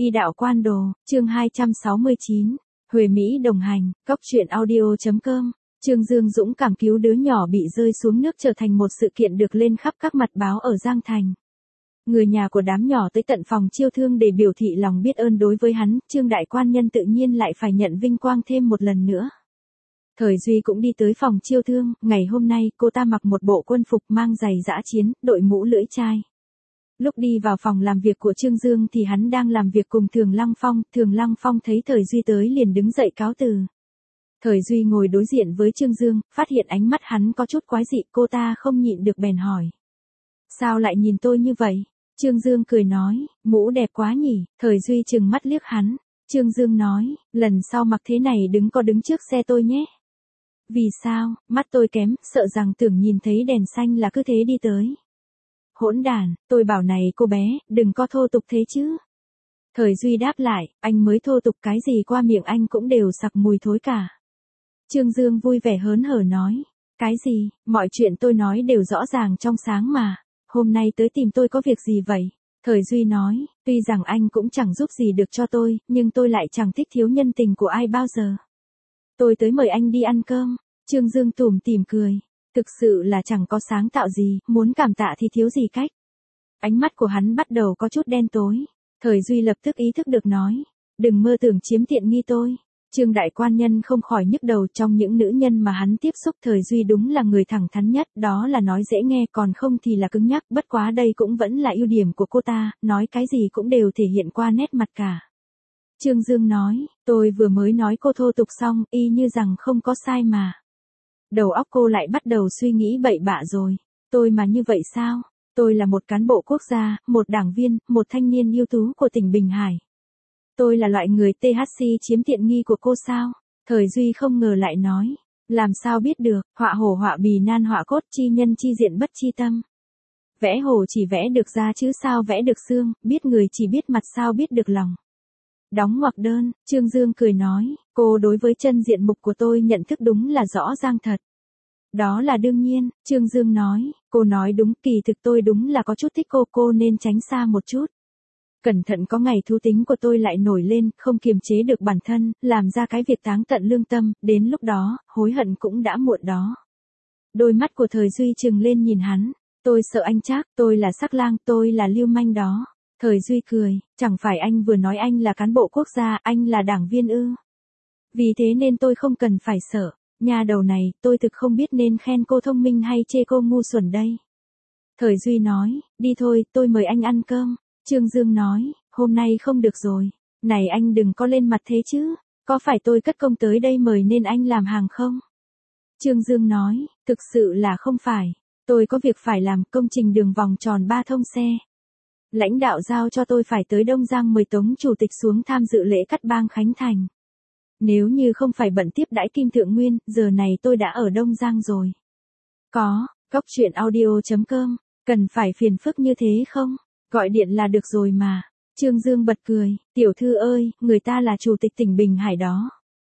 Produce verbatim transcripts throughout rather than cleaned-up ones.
Y đạo quan đồ, chương hai trăm sáu mươi chín, Huệ Mỹ đồng hành, cóc truyện audio chấm com. Trương Dương dũng cảm cứu đứa nhỏ bị rơi xuống nước trở thành một sự kiện được lên khắp các mặt báo ở Giang Thành. Người nhà của đám nhỏ tới tận phòng chiêu thương để biểu thị lòng biết ơn đối với hắn, Trương đại quan nhân tự nhiên lại phải nhận vinh quang thêm một lần nữa. Thời Duy cũng đi tới phòng chiêu thương, ngày hôm nay cô ta mặc một bộ quân phục mang giày dã chiến, đội mũ lưỡi chai. Lúc đi vào phòng làm việc của Trương Dương thì hắn đang làm việc cùng Thường Lăng Phong, Thường Lăng Phong thấy Thời Duy tới liền đứng dậy cáo từ. Thời Duy ngồi đối diện với Trương Dương, phát hiện ánh mắt hắn có chút quái dị, cô ta không nhịn được bèn hỏi. Sao lại nhìn tôi như vậy? Trương Dương cười nói, mũ đẹp quá nhỉ, Thời Duy trừng mắt liếc hắn. Trương Dương nói, lần sau mặc thế này đứng có đứng trước xe tôi nhé. Vì sao, mắt tôi kém, sợ rằng tưởng nhìn thấy đèn xanh là cứ thế đi tới. Hỗn đàn, tôi bảo này cô bé, đừng có thô tục thế chứ. Thời Duy đáp lại, anh mới thô tục, cái gì qua miệng anh cũng đều sặc mùi thối cả. Trương Dương vui vẻ hớn hở nói, cái gì, mọi chuyện tôi nói đều rõ ràng trong sáng mà, hôm nay tới tìm tôi có việc gì vậy? Thời Duy nói, tuy rằng anh cũng chẳng giúp gì được cho tôi, nhưng tôi lại chẳng thích thiếu nhân tình của ai bao giờ. Tôi tới mời anh đi ăn cơm. Trương Dương tủm tỉm cười. Thực sự là chẳng có sáng tạo gì, muốn cảm tạ thì thiếu gì cách. Ánh mắt của hắn bắt đầu có chút đen tối. Thời Duy lập tức ý thức được nói. Đừng mơ tưởng chiếm tiện nghi tôi. Trương đại quan nhân không khỏi nhức đầu, trong những nữ nhân mà hắn tiếp xúc Thời Duy đúng là người thẳng thắn nhất, đó là nói dễ nghe còn không thì là cứng nhắc, bất quá đây cũng vẫn là ưu điểm của cô ta, nói cái gì cũng đều thể hiện qua nét mặt cả. Trương Dương nói, tôi vừa mới nói cô thô tục xong, y như rằng không có sai mà. Đầu óc cô lại bắt đầu suy nghĩ bậy bạ rồi. Tôi mà như vậy sao? Tôi là một cán bộ quốc gia, một đảng viên, một thanh niên ưu tú của tỉnh Bình Hải. Tôi là loại người tê hát xê chiếm tiện nghi của cô sao? Thời Duy không ngờ lại nói. Làm sao biết được, họa hổ họa bì nan họa cốt, chi nhân chi diện bất chi tâm. Vẽ hồ chỉ vẽ được da chứ sao vẽ được xương, biết người chỉ biết mặt sao biết được lòng. Đóng ngoặc đơn, Trương Dương cười nói, cô đối với chân diện mục của tôi nhận thức đúng là rõ ràng thật. Đó là đương nhiên, Trương Dương nói, cô nói đúng, kỳ thực tôi đúng là có chút thích cô, cô nên tránh xa một chút. Cẩn thận có ngày thú tính của tôi lại nổi lên, không kiềm chế được bản thân, làm ra cái việc táng tận lương tâm, đến lúc đó, hối hận cũng đã muộn đó. Đôi mắt của Thời Duy trừng lên nhìn hắn, tôi sợ anh Trác, tôi là sắc lang, tôi là lưu manh đó. Thời Duy cười, chẳng phải anh vừa nói anh là cán bộ quốc gia, anh là đảng viên ư. Vì thế nên tôi không cần phải sợ. Nhà đầu này, tôi thực không biết nên khen cô thông minh hay chê cô ngu xuẩn đây. Thời Duy nói, đi thôi, tôi mời anh ăn cơm. Trương Dương nói, hôm nay không được rồi. Này anh đừng có lên mặt thế chứ, có phải tôi cất công tới đây mời nên anh làm hàng không? Trương Dương nói, thực sự là không phải. Tôi có việc phải làm, công trình đường vòng tròn ba thông xe. Lãnh đạo giao cho tôi phải tới Đông Giang mời Tống Chủ tịch xuống tham dự lễ cắt bang khánh thành. Nếu như không phải bận tiếp đãi Kim Thượng Nguyên, giờ này tôi đã ở Đông Giang rồi. Có, cóc truyện audio chấm com, cần phải phiền phức như thế không? Gọi điện là được rồi mà. Trương Dương bật cười, tiểu thư ơi, người ta là chủ tịch tỉnh Bình Hải đó.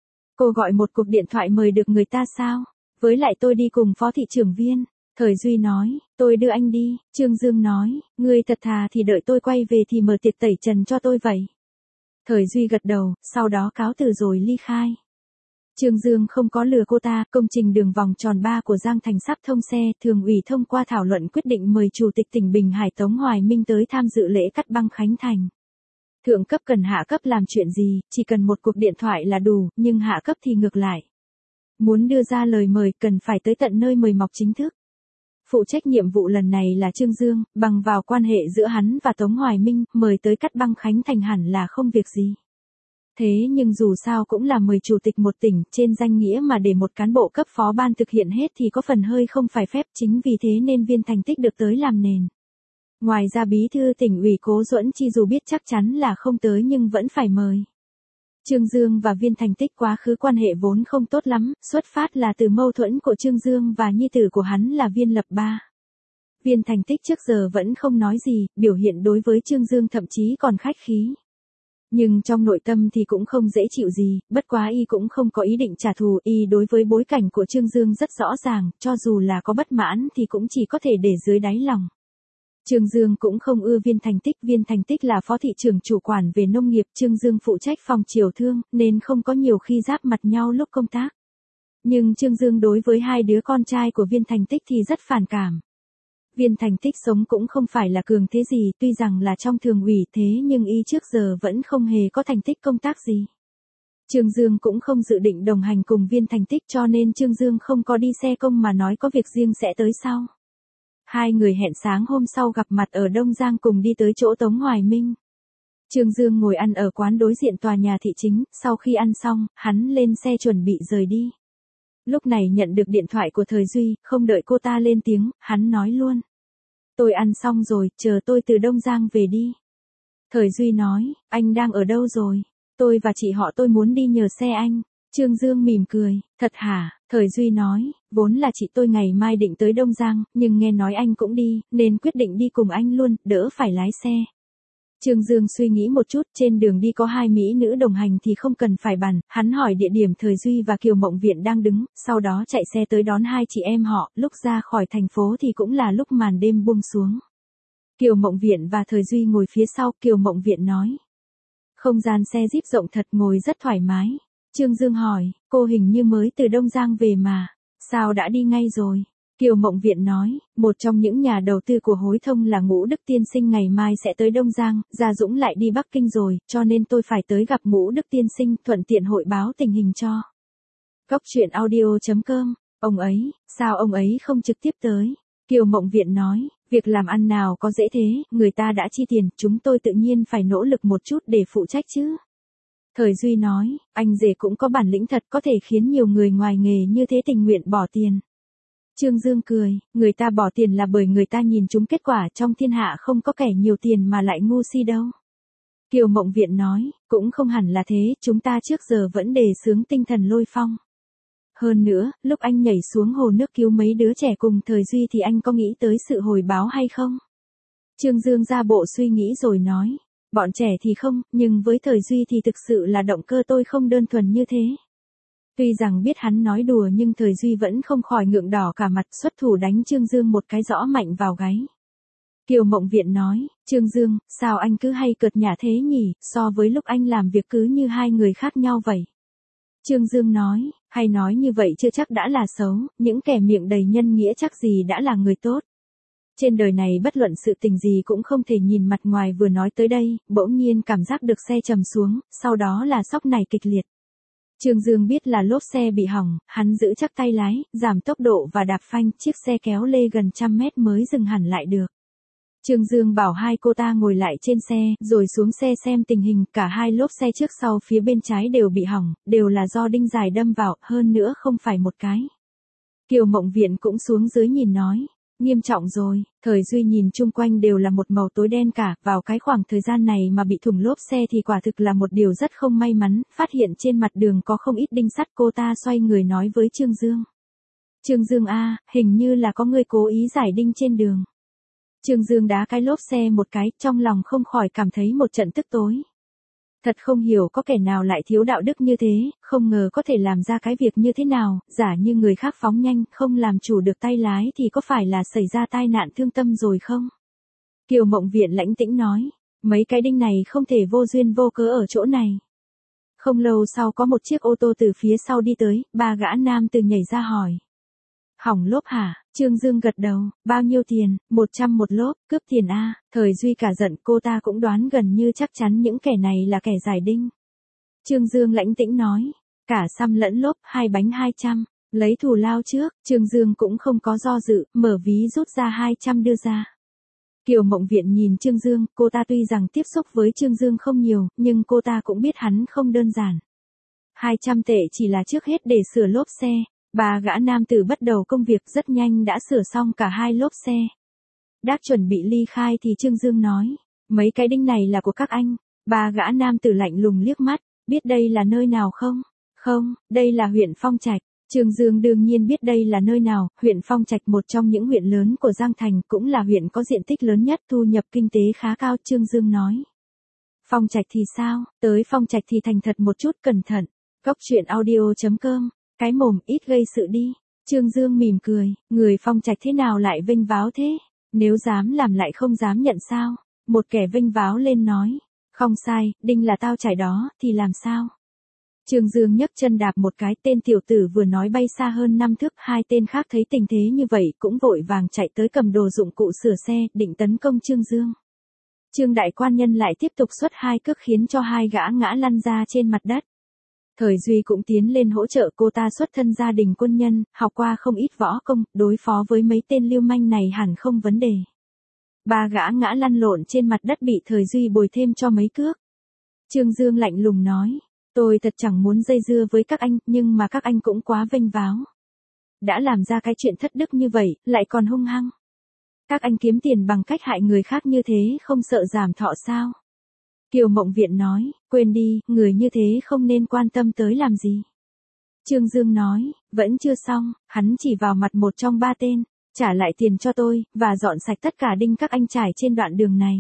Cô gọi một cuộc điện thoại mời được người ta sao? Với lại tôi đi cùng phó thị trưởng Viên. Thời Duy nói, tôi đưa anh đi. Trương Dương nói, ngươi thật thà thì đợi tôi quay về thì mở tiệc tẩy trần cho tôi vậy. Thời Duy gật đầu, sau đó cáo từ rồi ly khai. Trương Dương không có lừa cô ta, công trình đường vòng tròn ba của Giang Thành sắp thông xe, thường ủy thông qua thảo luận quyết định mời Chủ tịch tỉnh Bình Hải Tống Hoài Minh tới tham dự lễ cắt băng khánh thành. Thượng cấp cần hạ cấp làm chuyện gì, chỉ cần một cuộc điện thoại là đủ, nhưng hạ cấp thì ngược lại. Muốn đưa ra lời mời cần phải tới tận nơi mời mọc chính thức. Phụ trách nhiệm vụ lần này là Trương Dương, bằng vào quan hệ giữa hắn và Tống Hoài Minh, mời tới cắt băng khánh thành hẳn là không việc gì. Thế nhưng dù sao cũng là mời chủ tịch một tỉnh, trên danh nghĩa mà để một cán bộ cấp phó ban thực hiện hết thì có phần hơi không phải phép, chính vì thế nên Viên Thành Tích được tới làm nền. Ngoài ra bí thư tỉnh ủy Cố Duẫn Chi dù biết chắc chắn là không tới nhưng vẫn phải mời. Trương Dương và Viên Thành Tích quá khứ quan hệ vốn không tốt lắm, xuất phát là từ mâu thuẫn của Trương Dương và nhi tử của hắn là Viên Lập Ba. Viên Thành Tích trước giờ vẫn không nói gì, biểu hiện đối với Trương Dương thậm chí còn khách khí. Nhưng trong nội tâm thì cũng không dễ chịu gì, bất quá y cũng không có ý định trả thù, y đối với bối cảnh của Trương Dương rất rõ ràng, cho dù là có bất mãn thì cũng chỉ có thể để dưới đáy lòng. Trương Dương cũng không ưa Viên Thành Tích, Viên Thành Tích là phó thị trưởng chủ quản về nông nghiệp, Trương Dương phụ trách phòng chiều thương, nên không có nhiều khi giáp mặt nhau lúc công tác. Nhưng Trương Dương đối với hai đứa con trai của Viên Thành Tích thì rất phản cảm. Viên Thành Tích sống cũng không phải là cường thế gì, tuy rằng là trong thường ủy thế nhưng y trước giờ vẫn không hề có thành tích công tác gì. Trương Dương cũng không dự định đồng hành cùng Viên Thành Tích cho nên Trương Dương không có đi xe công mà nói có việc riêng sẽ tới sau. Hai người hẹn sáng hôm sau gặp mặt ở Đông Giang cùng đi tới chỗ Tống Hoài Minh. Trương Dương ngồi ăn ở quán đối diện tòa nhà thị chính, sau khi ăn xong, hắn lên xe chuẩn bị rời đi. Lúc này nhận được điện thoại của Thời Duy, không đợi cô ta lên tiếng, hắn nói luôn. Tôi ăn xong rồi, chờ tôi từ Đông Giang về đi. Thời Duy nói, anh đang ở đâu rồi? Tôi và chị họ tôi muốn đi nhờ xe anh. Trương Dương mỉm cười, thật hả? Thời Duy nói, vốn là chị tôi ngày mai định tới Đông Giang, nhưng nghe nói anh cũng đi, nên quyết định đi cùng anh luôn, đỡ phải lái xe. Trương Dương suy nghĩ một chút, trên đường đi có hai mỹ nữ đồng hành thì không cần phải bàn, hắn hỏi địa điểm Thời Duy và Kiều Mộng Viện đang đứng, sau đó chạy xe tới đón hai chị em họ, lúc ra khỏi thành phố thì cũng là lúc màn đêm buông xuống. Kiều Mộng Viện và Thời Duy ngồi phía sau, Kiều Mộng Viện nói. Không gian xe Jeep rộng thật, ngồi rất thoải mái. Trương Dương hỏi, cô hình như mới từ Đông Giang về mà, sao đã đi ngay rồi? Kiều Mộng Viện nói, một trong những nhà đầu tư của Hối Thông là Ngũ Đức Tiên Sinh ngày mai sẽ tới Đông Giang, Gia Dũng lại đi Bắc Kinh rồi, cho nên tôi phải tới gặp Ngũ Đức Tiên Sinh, thuận tiện hội báo tình hình cho. Góc truyện audio chấm com, ông ấy, sao ông ấy không trực tiếp tới? Kiều Mộng Viện nói, việc làm ăn nào có dễ thế, người ta đã chi tiền, chúng tôi tự nhiên phải nỗ lực một chút để phụ trách chứ. Thời Duy nói, anh rể cũng có bản lĩnh thật, có thể khiến nhiều người ngoài nghề như thế tình nguyện bỏ tiền. Trương Dương cười, người ta bỏ tiền là bởi người ta nhìn chúng kết quả, trong thiên hạ không có kẻ nhiều tiền mà lại ngu si đâu. Kiều Mộng Viện nói, cũng không hẳn là thế, chúng ta trước giờ vẫn đề xướng tinh thần lôi phong. Hơn nữa, lúc anh nhảy xuống hồ nước cứu mấy đứa trẻ cùng Thời Duy thì anh có nghĩ tới sự hồi báo hay không? Trương Dương ra bộ suy nghĩ rồi nói, bọn trẻ thì không, nhưng với Thời Duy thì thực sự là động cơ tôi không đơn thuần như thế. Tuy rằng biết hắn nói đùa nhưng Thời Duy vẫn không khỏi ngượng đỏ cả mặt, xuất thủ đánh Trương Dương một cái rõ mạnh vào gáy. Kiều Mộng Viện nói, Trương Dương, sao anh cứ hay cợt nhả thế nhỉ, so với lúc anh làm việc cứ như hai người khác nhau vậy. Trương Dương nói, hay nói như vậy chưa chắc đã là xấu, những kẻ miệng đầy nhân nghĩa chắc gì đã là người tốt. Trên đời này bất luận sự tình gì cũng không thể nhìn mặt ngoài. Vừa nói tới đây, bỗng nhiên cảm giác được xe trầm xuống, sau đó là sóc này kịch liệt. Trương Dương biết là lốp xe bị hỏng, hắn giữ chắc tay lái, giảm tốc độ và đạp phanh, chiếc xe kéo lê gần trăm mét mới dừng hẳn lại được. Trương Dương bảo hai cô ta ngồi lại trên xe, rồi xuống xe xem tình hình, cả hai lốp xe trước sau phía bên trái đều bị hỏng, đều là do đinh dài đâm vào, hơn nữa không phải một cái. Kiều Mộng Viện cũng xuống dưới nhìn nói, nghiêm trọng rồi. Thời Duy nhìn chung quanh đều là một màu tối đen cả, vào cái khoảng thời gian này mà bị thủng lốp xe thì quả thực là một điều rất không may mắn, phát hiện trên mặt đường có không ít đinh sắt. Cô ta xoay người nói với Trương Dương. Trương Dương a, hình như là có người cố ý giải đinh trên đường. Trương Dương đá cái lốp xe một cái, trong lòng không khỏi cảm thấy một trận tức tối. Thật không hiểu có kẻ nào lại thiếu đạo đức như thế, không ngờ có thể làm ra cái việc như thế nào, giả như người khác phóng nhanh, không làm chủ được tay lái thì có phải là xảy ra tai nạn thương tâm rồi không? Kiều Mộng Viện lãnh tĩnh nói, mấy cái đinh này không thể vô duyên vô cớ ở chỗ này. Không lâu sau có một chiếc ô tô từ phía sau đi tới, ba gã nam từ nhảy ra hỏi. Hỏng lốp hả? Trương Dương gật đầu, bao nhiêu tiền? một trăm một lốp, cướp tiền a. Thời Duy cả giận, cô ta cũng đoán gần như chắc chắn những kẻ này là kẻ giải đinh. Trương Dương lãnh tĩnh nói, cả xăm lẫn lốp, hai bánh hai trăm, lấy thù lao trước. Trương Dương cũng không có do dự, mở ví rút ra hai trăm đưa ra. Kiều Mộng Viện nhìn Trương Dương, cô ta tuy rằng tiếp xúc với Trương Dương không nhiều, nhưng cô ta cũng biết hắn không đơn giản. hai trăm tệ chỉ là trước hết để sửa lốp xe. Ba gã nam tử bắt đầu công việc rất nhanh đã sửa xong cả hai lốp xe. Đã chuẩn bị ly khai thì Trương Dương nói, mấy cái đinh này là của các anh. Ba gã nam tử lạnh lùng liếc mắt, biết đây là nơi nào không? Không, đây là huyện Phong Trạch. Trương Dương đương nhiên biết đây là nơi nào, huyện Phong Trạch một trong những huyện lớn của Giang Thành, cũng là huyện có diện tích lớn nhất, thu nhập kinh tế khá cao. Trương Dương nói, Phong Trạch thì sao? Tới Phong Trạch thì thành thật một chút, cẩn thận. Góc truyện audio chấm com. Cái mồm ít gây sự đi. Trương Dương mỉm cười, người Phong Trạch thế nào lại vênh váo thế? Nếu dám làm lại không dám nhận sao? Một kẻ vênh váo lên nói. Không sai, đinh là tao trải đó, thì làm sao? Trương Dương nhấc chân đạp một cái, tên tiểu tử vừa nói bay xa hơn năm thước, hai tên khác thấy tình thế như vậy cũng vội vàng chạy tới cầm đồ dụng cụ sửa xe, định tấn công Trương Dương. Trương đại quan nhân lại tiếp tục xuất hai cước khiến cho hai gã ngã lăn ra trên mặt đất. Thời Duy cũng tiến lên hỗ trợ, cô ta xuất thân gia đình quân nhân, học qua không ít võ công, đối phó với mấy tên lưu manh này hẳn không vấn đề. Ba gã ngã lăn lộn trên mặt đất bị Thời Duy bồi thêm cho mấy cước. Trương Dương lạnh lùng nói, tôi thật chẳng muốn dây dưa với các anh, nhưng mà các anh cũng quá vênh váo. Đã làm ra cái chuyện thất đức như vậy, lại còn hung hăng. Các anh kiếm tiền bằng cách hại người khác như thế không sợ giảm thọ sao? Kiều Mộng Viện nói, quên đi, người như thế không nên quan tâm tới làm gì. Trương Dương nói, vẫn chưa xong, hắn chỉ vào mặt một trong ba tên, trả lại tiền cho tôi, và dọn sạch tất cả đinh các anh trải trên đoạn đường này.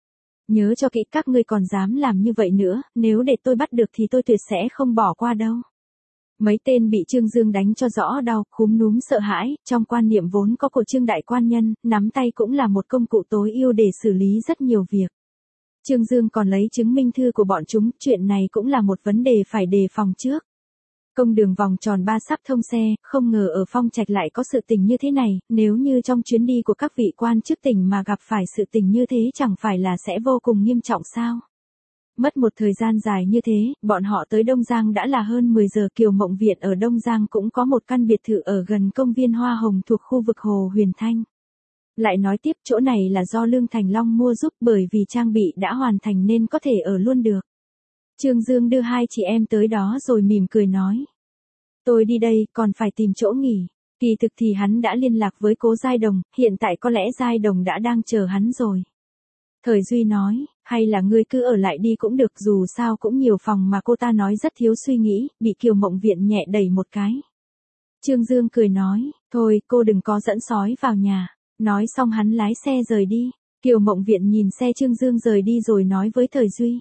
Nhớ cho kỹ, các ngươi còn dám làm như vậy nữa, nếu để tôi bắt được thì tôi tuyệt sẽ không bỏ qua đâu. Mấy tên bị Trương Dương đánh cho rõ đau, khúm núm sợ hãi, trong quan niệm vốn có của Trương đại quan nhân, nắm tay cũng là một công cụ tối ưu để xử lý rất nhiều việc. Trương Dương còn lấy chứng minh thư của bọn chúng, chuyện này cũng là một vấn đề phải đề phòng trước. Công đường vòng tròn ba sắp thông xe, không ngờ ở Phong Trạch lại có sự tình như thế này, nếu như trong chuyến đi của các vị quan chức tỉnh mà gặp phải sự tình như thế chẳng phải là sẽ vô cùng nghiêm trọng sao? Mất một thời gian dài như thế, bọn họ tới Đông Giang đã là hơn mười giờ. Kiều Mộng Viện ở Đông Giang cũng có một căn biệt thự ở gần công viên Hoa Hồng thuộc khu vực Hồ Huyền Thanh. Lại nói tiếp, chỗ này là do Lương Thành Long mua giúp, bởi vì trang bị đã hoàn thành nên có thể ở luôn được. Trương Dương đưa hai chị em tới đó rồi mỉm cười nói. Tôi đi đây, còn phải tìm chỗ nghỉ. Kỳ thực thì hắn đã liên lạc với Cố Giai Đồng, hiện tại có lẽ Giai Đồng đã đang chờ hắn rồi. Thời Duy nói, hay là ngươi cứ ở lại đi cũng được, dù sao cũng nhiều phòng mà. Cô ta nói rất thiếu suy nghĩ, bị Kiều Mộng Viện nhẹ đẩy một cái. Trương Dương cười nói, thôi cô đừng có dẫn sói vào nhà. Nói xong hắn lái xe rời đi. Kiều Mộng Viện nhìn xe Trương Dương rời đi rồi nói với Thời Duy.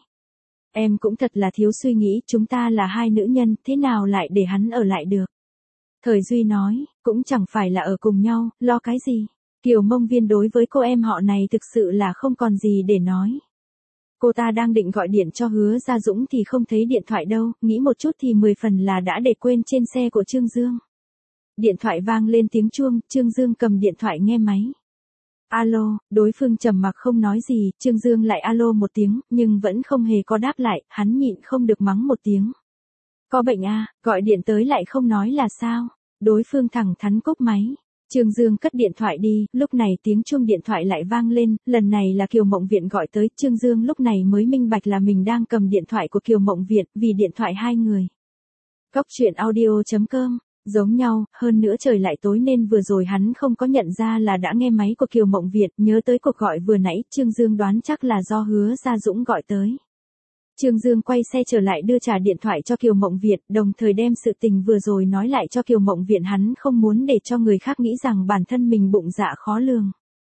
Em cũng thật là thiếu suy nghĩ, chúng ta là hai nữ nhân, thế nào lại để hắn ở lại được. Thời Duy nói, cũng chẳng phải là ở cùng nhau, lo cái gì. Kiều Mông Viên đối với cô em họ này thực sự là không còn gì để nói. Cô ta đang định gọi điện cho Hứa Gia Dũng thì không thấy điện thoại đâu, nghĩ một chút thì mười phần là đã để quên trên xe của Trương Dương. Điện thoại vang lên tiếng chuông, Trương Dương cầm điện thoại nghe máy. Alo, đối phương trầm mặc không nói gì, Trương Dương lại alo một tiếng, nhưng vẫn không hề có đáp lại, hắn nhịn không được mắng một tiếng. Có bệnh à, gọi điện tới lại không nói là sao? Đối phương thẳng thắn cúp máy. Trương Dương cất điện thoại đi, lúc này tiếng chuông điện thoại lại vang lên, lần này là Kiều Mộng Viện gọi tới, Trương Dương lúc này mới minh bạch là mình đang cầm điện thoại của Kiều Mộng Viện, vì điện thoại hai người. Góc truyện audio chấm com. Giống nhau, hơn nữa trời lại tối nên vừa rồi hắn không có nhận ra là đã nghe máy của Kiều Mộng Viện, nhớ tới cuộc gọi vừa nãy, Trương Dương đoán chắc là do Hứa Gia Dũng gọi tới. Trương Dương quay xe trở lại đưa trả điện thoại cho Kiều Mộng Viện, đồng thời đem sự tình vừa rồi nói lại cho Kiều Mộng Viện, hắn không muốn để cho người khác nghĩ rằng bản thân mình bụng dạ khó lường.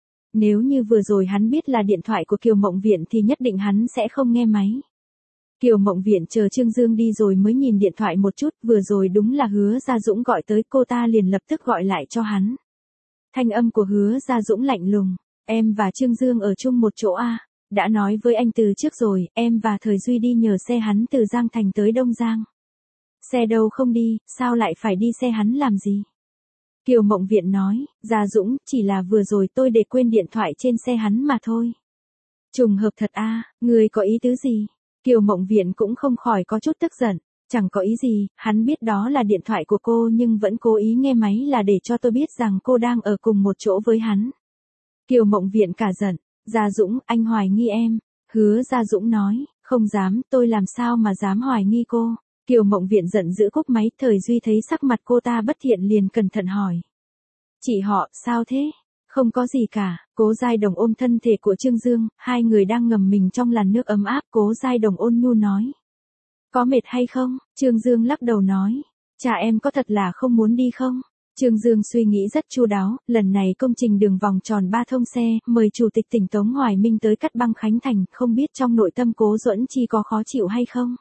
Nếu như vừa rồi hắn biết là điện thoại của Kiều Mộng Viện thì nhất định hắn sẽ không nghe máy. Kiều Mộng Viện chờ Trương Dương đi rồi mới nhìn điện thoại một chút, vừa rồi đúng là Hứa Gia Dũng gọi tới, cô ta liền lập tức gọi lại cho hắn. Thanh âm của Hứa Gia Dũng lạnh lùng, em và Trương Dương ở chung một chỗ à, đã nói với anh từ trước rồi, em và Thời Duy đi nhờ xe hắn từ Giang Thành tới Đông Giang. Xe đâu không đi, sao lại phải đi xe hắn làm gì? Kiều Mộng Viện nói, Gia Dũng, chỉ là vừa rồi tôi để quên điện thoại trên xe hắn mà thôi. Trùng hợp thật à, người có ý tứ gì? Kiều Mộng Viện cũng không khỏi có chút tức giận, chẳng có ý gì, hắn biết đó là điện thoại của cô nhưng vẫn cố ý nghe máy là để cho tôi biết rằng cô đang ở cùng một chỗ với hắn. Kiều Mộng Viện cả giận, Gia Dũng, anh hoài nghi em. Hứa Gia Dũng nói, không dám, tôi làm sao mà dám hoài nghi cô. Kiều Mộng Viện giận dữ cúp máy, Thời Duy thấy sắc mặt cô ta bất thiện liền cẩn thận hỏi. Chị họ, sao thế? Không có gì cả. Cố Giai Đồng ôm thân thể của Trương Dương, hai người đang ngầm mình trong làn nước ấm áp. Cố Giai Đồng ôn nhu nói. Có mệt hay không? Trương Dương lắc đầu nói. Cha em có thật là không muốn đi không? Trương Dương suy nghĩ rất chu đáo, lần này công trình đường vòng tròn ba thông xe, mời Chủ tịch tỉnh Tống Hoài Minh tới cắt băng khánh thành, không biết trong nội tâm Cố Duẫn Chi có khó chịu hay không?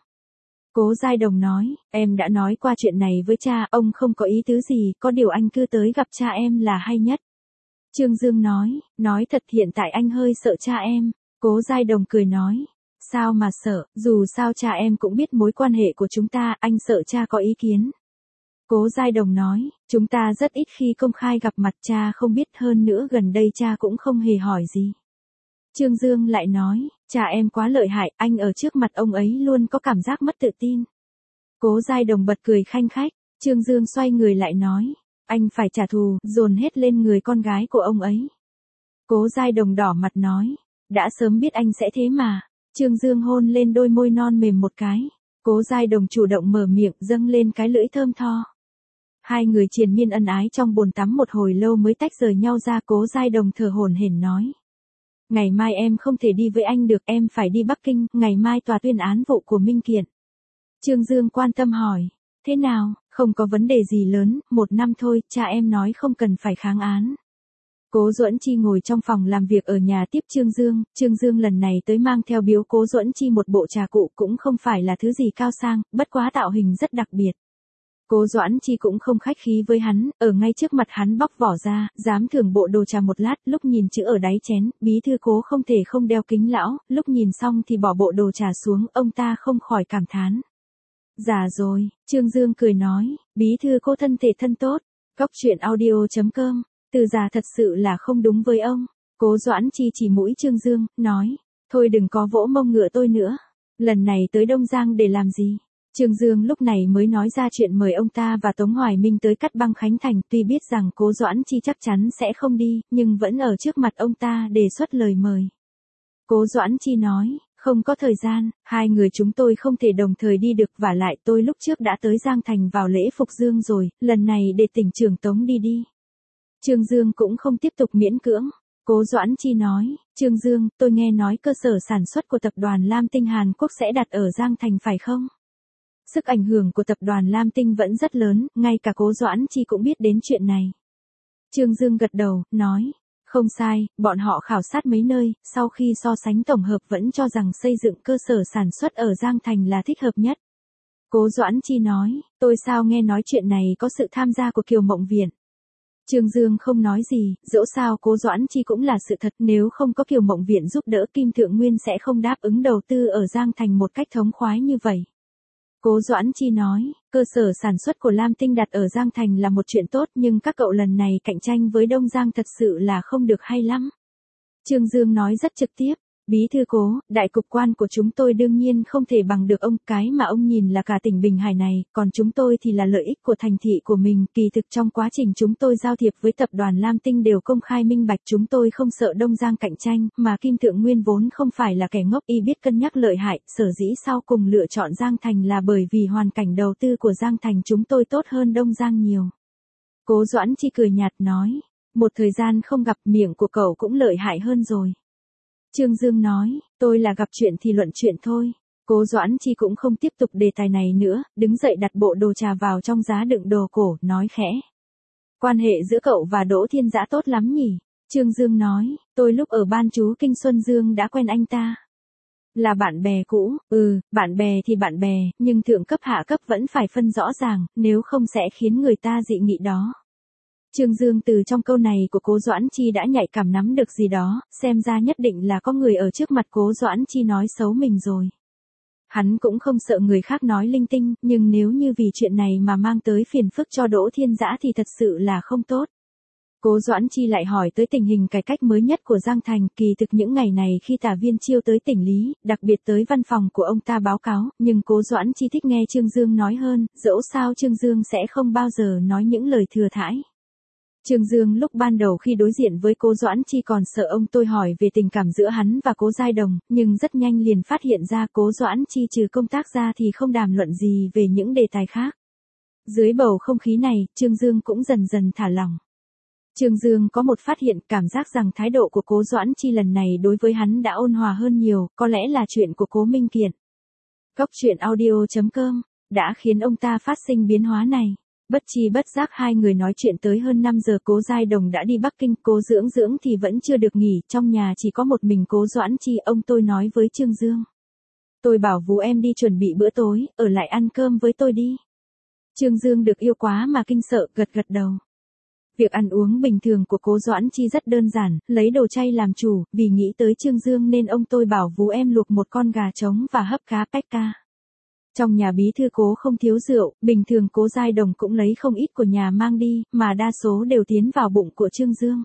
Cố Giai Đồng nói, em đã nói qua chuyện này với cha, ông không có ý tứ gì, có điều anh cứ tới gặp cha em là hay nhất. Trương Dương nói, nói thật hiện tại anh hơi sợ cha em. Cố Giai Đồng cười nói, sao mà sợ, dù sao cha em cũng biết mối quan hệ của chúng ta, anh sợ cha có ý kiến. Cố Giai Đồng nói, chúng ta rất ít khi công khai gặp mặt, cha không biết, hơn nữa gần đây cha cũng không hề hỏi gì. Trương Dương lại nói, cha em quá lợi hại, anh ở trước mặt ông ấy luôn có cảm giác mất tự tin. Cố Giai Đồng bật cười khanh khách, Trương Dương xoay người lại nói, anh phải trả thù, dồn hết lên người con gái của ông ấy. Cố Giai Đồng đỏ mặt nói, đã sớm biết anh sẽ thế mà. Trương Dương hôn lên đôi môi non mềm một cái. Cố Giai Đồng chủ động mở miệng, dâng lên cái lưỡi thơm tho. Hai người triền miên ân ái trong bồn tắm một hồi lâu mới tách rời nhau ra. Cố Giai Đồng thở hổn hển nói, ngày mai em không thể đi với anh được, em phải đi Bắc Kinh, ngày mai tòa tuyên án vụ của Minh Kiện. Trương Dương quan tâm hỏi, thế nào, không có vấn đề gì lớn, một năm thôi, cha em nói không cần phải kháng án. Cố Duẫn Chi ngồi trong phòng làm việc ở nhà tiếp Trương Dương, Trương Dương lần này tới mang theo biếu Cố Duẫn Chi một bộ trà cụ, cũng không phải là thứ gì cao sang, bất quá tạo hình rất đặc biệt. Cố Duẫn Chi cũng không khách khí với hắn, ở ngay trước mặt hắn bóc vỏ ra, dám thưởng bộ đồ trà một lát, lúc nhìn chữ ở đáy chén, bí thư Cố không thể không đeo kính lão, lúc nhìn xong thì bỏ bộ đồ trà xuống, ông ta không khỏi cảm thán. Già rồi, Trương Dương cười nói, bí thư Cố thân thể thân tốt. Cóc truyện audio chấm com, từ già thật sự là không đúng với ông. Cố Duẫn Chi chỉ mũi Trương Dương, nói, thôi đừng có vỗ mông ngựa tôi nữa. Lần này tới Đông Giang để làm gì? Trương Dương lúc này mới nói ra chuyện mời ông ta và Tống Hoài Minh tới Cát Băng Khánh Thành, tuy biết rằng Cố Duẫn Chi chắc chắn sẽ không đi, nhưng vẫn ở trước mặt ông ta đề xuất lời mời. Cố Duẫn Chi nói, không có thời gian, hai người chúng tôi không thể đồng thời đi được, vả lại tôi lúc trước đã tới Giang Thành vào lễ phục dương rồi, lần này để tỉnh trưởng Tống đi đi. Trương Dương cũng không tiếp tục miễn cưỡng. Cố Duẫn Chi nói, Trương Dương, tôi nghe nói cơ sở sản xuất của tập đoàn Lam Tinh Hàn Quốc sẽ đặt ở Giang Thành phải không? Sức ảnh hưởng của tập đoàn Lam Tinh vẫn rất lớn, ngay cả Cố Duẫn Chi cũng biết đến chuyện này. Trương Dương gật đầu, nói, không sai, bọn họ khảo sát mấy nơi, sau khi so sánh tổng hợp vẫn cho rằng xây dựng cơ sở sản xuất ở Giang Thành là thích hợp nhất. Cố Duẫn Chi nói, tôi sao nghe nói chuyện này có sự tham gia của Kiều Mộng Viện. Trương Dương không nói gì, dẫu sao Cố Duẫn Chi cũng là sự thật, nếu không có Kiều Mộng Viện giúp đỡ Kim Thượng Nguyên sẽ không đáp ứng đầu tư ở Giang Thành một cách thống khoái như vậy. Cố Duẫn Chi nói, cơ sở sản xuất của Lam Tinh đặt ở Giang Thành là một chuyện tốt, nhưng các cậu lần này cạnh tranh với Đông Giang thật sự là không được hay lắm. Trương Dương nói rất trực tiếp, bí thư Cố, đại cục quan của chúng tôi đương nhiên không thể bằng được ông, cái mà ông nhìn là cả tỉnh Bình Hải này, còn chúng tôi thì là lợi ích của thành thị của mình, kỳ thực trong quá trình chúng tôi giao thiệp với tập đoàn Lam Tinh đều công khai minh bạch, chúng tôi không sợ Đông Giang cạnh tranh, mà Kim Thượng Nguyên vốn không phải là kẻ ngốc, y biết cân nhắc lợi hại, sở dĩ sau cùng lựa chọn Giang Thành là bởi vì hoàn cảnh đầu tư của Giang Thành chúng tôi tốt hơn Đông Giang nhiều. Cố Duẫn Chi cười nhạt nói, một thời gian không gặp, miệng của cậu cũng lợi hại hơn rồi. Trương Dương nói, tôi là gặp chuyện thì luận chuyện thôi. Cố Duẫn Chi cũng không tiếp tục đề tài này nữa, đứng dậy đặt bộ đồ trà vào trong giá đựng đồ cổ, nói khẽ. Quan hệ giữa cậu và Đỗ Thiên Dã tốt lắm nhỉ? Trương Dương nói, tôi lúc ở ban chú Kinh Xuân Dương đã quen anh ta. Là bạn bè cũ, ừ, bạn bè thì bạn bè, nhưng thượng cấp hạ cấp vẫn phải phân rõ ràng, nếu không sẽ khiến người ta dị nghị đó. Trương Dương từ trong câu này của Cố Duẫn Chi đã nhạy cảm nắm được gì đó, xem ra nhất định là có người ở trước mặt Cố Duẫn Chi nói xấu mình rồi. Hắn cũng không sợ người khác nói linh tinh, nhưng nếu như vì chuyện này mà mang tới phiền phức cho Đỗ Thiên Dã thì thật sự là không tốt. Cố Duẫn Chi lại hỏi tới tình hình cải cách mới nhất của Giang Thành, kỳ thực những ngày này khi Tả Viên Chiêu tới tỉnh Lý, đặc biệt tới văn phòng của ông ta báo cáo, nhưng Cố Duẫn Chi thích nghe Trương Dương nói hơn, dẫu sao Trương Dương sẽ không bao giờ nói những lời thừa thãi. Trương Dương lúc ban đầu khi đối diện với Cố Duẫn Chi còn sợ ông tôi hỏi về tình cảm giữa hắn và Cố Giai Đồng, nhưng rất nhanh liền phát hiện ra Cố Duẫn Chi trừ công tác ra thì không đàm luận gì về những đề tài khác. Dưới bầu không khí này, Trương Dương cũng dần dần thả lỏng. Trương Dương có một phát hiện, cảm giác rằng thái độ của Cố Duẫn Chi lần này đối với hắn đã ôn hòa hơn nhiều, có lẽ là chuyện của Cố Minh Kiện. Cóc truyện audio chấm com đã khiến ông ta phát sinh biến hóa này. Bất chi bất giác hai người nói chuyện tới hơn năm giờ. Cố Giai Đồng đã đi Bắc Kinh, Cố Dưỡng Dưỡng thì vẫn chưa được nghỉ, trong nhà chỉ có một mình Cố Duẫn Chi. Ông tôi nói với Trương Dương, tôi bảo Vú em đi chuẩn bị bữa tối, ở lại ăn cơm với tôi đi. Trương Dương được yêu quá mà kinh sợ, gật gật đầu. Việc ăn uống bình thường của Cố Doãn Chi rất đơn giản, lấy đồ chay làm chủ, vì nghĩ tới Trương Dương nên ông tôi bảo vú em luộc một con gà trống và hấp cá pecca. Trong nhà bí thư Cố không thiếu rượu, bình thường Cố Giai Đồng cũng lấy không ít của nhà mang đi, mà đa số đều tiến vào bụng của Trương Dương.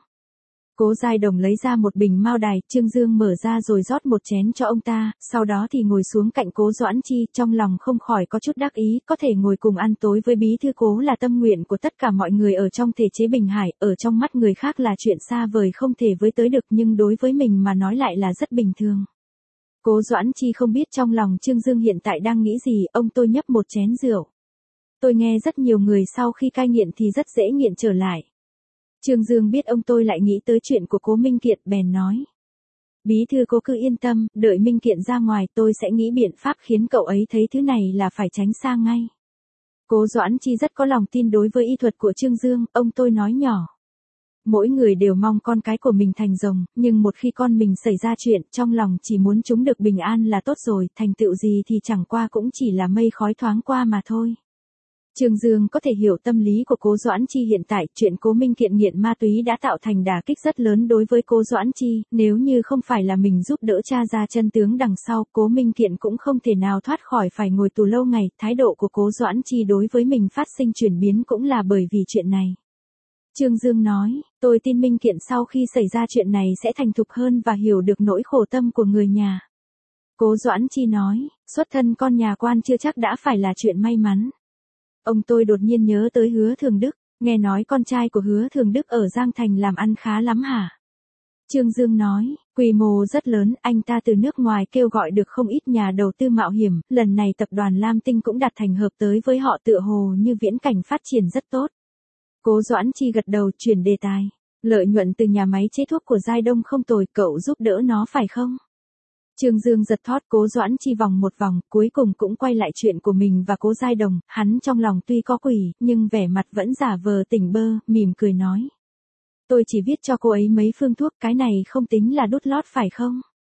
Cố Giai Đồng lấy ra một bình mao đài, Trương Dương mở ra rồi rót một chén cho ông ta, sau đó thì ngồi xuống cạnh Cố Doãn Chi, trong lòng không khỏi có chút đắc ý, có thể ngồi cùng ăn tối với bí thư Cố là tâm nguyện của tất cả mọi người ở trong thể chế Bình Hải, ở trong mắt người khác là chuyện xa vời không thể với tới được nhưng đối với mình mà nói lại là rất bình thường. Cố Doãn Chi không biết trong lòng Trương Dương hiện tại đang nghĩ gì, ông tôi nhấp một chén rượu. Tôi nghe rất nhiều người sau khi cai nghiện thì rất dễ nghiện trở lại. Trương Dương biết ông tôi lại nghĩ tới chuyện của Cố Minh Kiện bèn nói. Bí thư Cố cứ yên tâm, đợi Minh Kiện ra ngoài tôi sẽ nghĩ biện pháp khiến cậu ấy thấy thứ này là phải tránh xa ngay. Cố Doãn Chi rất có lòng tin đối với y thuật của Trương Dương, ông tôi nói nhỏ. Mỗi người đều mong con cái của mình thành rồng, nhưng một khi con mình xảy ra chuyện, trong lòng chỉ muốn chúng được bình an là tốt rồi, thành tựu gì thì chẳng qua cũng chỉ là mây khói thoáng qua mà thôi. Trương Dương có thể hiểu tâm lý của Cố Doãn Chi hiện tại, chuyện Cố Minh Kiện nghiện ma túy đã tạo thành đả kích rất lớn đối với Cố Doãn Chi, nếu như không phải là mình giúp đỡ tra ra chân tướng đằng sau, Cố Minh Kiện cũng không thể nào thoát khỏi phải ngồi tù lâu ngày, thái độ của Cố Doãn Chi đối với mình phát sinh chuyển biến cũng là bởi vì chuyện này. Trương Dương nói, tôi tin Minh Kiện sau khi xảy ra chuyện này sẽ thành thục hơn và hiểu được nỗi khổ tâm của người nhà. Cố Doãn Chi nói, xuất thân con nhà quan chưa chắc đã phải là chuyện may mắn. Ông tôi đột nhiên nhớ tới Hứa Thường Đức, nghe nói con trai của Hứa Thường Đức ở Giang Thành làm ăn khá lắm hả? Trương Dương nói, quy mô rất lớn, anh ta từ nước ngoài kêu gọi được không ít nhà đầu tư mạo hiểm, lần này tập đoàn Lam Tinh cũng đặt thành hợp tới với họ tựa hồ như viễn cảnh phát triển rất tốt. Cố Doãn Chi gật đầu chuyển đề tài, lợi nhuận từ nhà máy chế thuốc của Giai Đông không tồi, cậu giúp đỡ nó phải không? Trương Dương giật thót Cố Doãn Chi vòng một vòng, cuối cùng cũng quay lại chuyện của mình và Cố Giai Đồng, hắn trong lòng tuy có quỷ, nhưng vẻ mặt vẫn giả vờ tỉnh bơ, mỉm cười nói. Tôi chỉ viết cho cô ấy mấy phương thuốc, cái này không tính là đút lót phải không?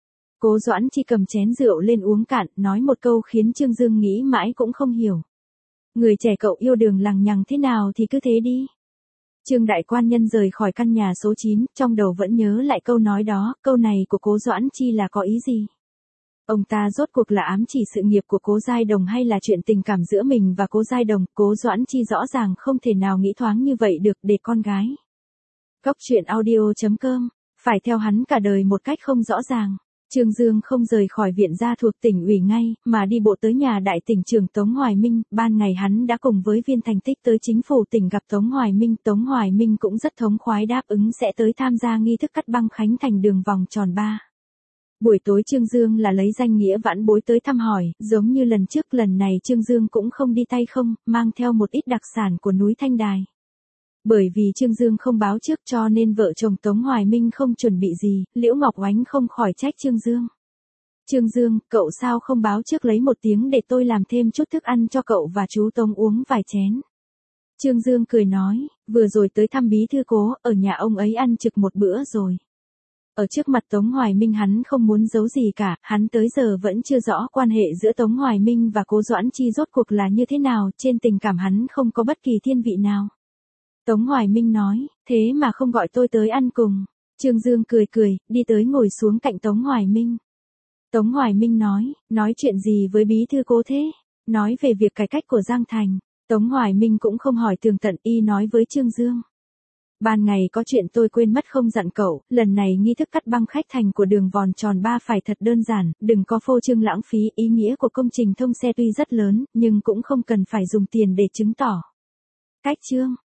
Cố Doãn Chi cầm chén rượu lên uống cạn, nói một câu khiến Trương Dương nghĩ mãi cũng không hiểu. Người trẻ cậu yêu đường lằng nhằng thế nào thì cứ thế đi. Trương đại quan nhân rời khỏi căn nhà số chín, trong đầu vẫn nhớ lại câu nói đó, câu này của Cố Doãn Chi là có ý gì? Ông ta rốt cuộc là ám chỉ sự nghiệp của Cố Giai Đồng hay là chuyện tình cảm giữa mình và Cố Giai Đồng? Cố Doãn Chi rõ ràng không thể nào nghĩ thoáng như vậy được, để con gái. Góc truyện audio chấm com, phải theo hắn cả đời một cách không rõ ràng. Trương Dương không rời khỏi viện gia thuộc tỉnh ủy ngay, mà đi bộ tới nhà đại tỉnh trưởng Tống Hoài Minh, ban ngày hắn đã cùng với viên thành tích tới chính phủ tỉnh gặp Tống Hoài Minh, Tống Hoài Minh cũng rất thống khoái đáp ứng sẽ tới tham gia nghi thức cắt băng khánh thành đường vòng tròn ba. Buổi tối Trương Dương là lấy danh nghĩa vãn bối tới thăm hỏi, giống như lần trước lần này Trương Dương cũng không đi tay không, mang theo một ít đặc sản của núi Thanh Đài. Bởi vì Trương Dương không báo trước cho nên vợ chồng Tống Hoài Minh không chuẩn bị gì, Liễu Ngọc Oánh không khỏi trách Trương Dương. Trương Dương, cậu sao không báo trước lấy một tiếng để tôi làm thêm chút thức ăn cho cậu và chú Tống uống vài chén. Trương Dương cười nói, vừa rồi tới thăm bí thư Cố, ở nhà ông ấy ăn trực một bữa rồi. Ở trước mặt Tống Hoài Minh hắn không muốn giấu gì cả, hắn tới giờ vẫn chưa rõ quan hệ giữa Tống Hoài Minh và Cố Doãn Chi rốt cuộc là như thế nào, trên tình cảm hắn không có bất kỳ thiên vị nào. Tống Hoài Minh nói, thế mà không gọi tôi tới ăn cùng. Trương Dương cười cười, đi tới ngồi xuống cạnh Tống Hoài Minh. Tống Hoài Minh nói, nói chuyện gì với bí thư Cố thế? Nói về việc cải cách của Giang Thành. Tống Hoài Minh cũng không hỏi tường tận, y nói với Trương Dương. Ban ngày có chuyện tôi quên mất không dặn cậu, lần này nghi thức cắt băng khách thành của đường vòng tròn ba phải thật đơn giản, đừng có phô trương lãng phí, ý nghĩa của công trình thông xe tuy rất lớn, nhưng cũng không cần phải dùng tiền để chứng tỏ. Cách trương,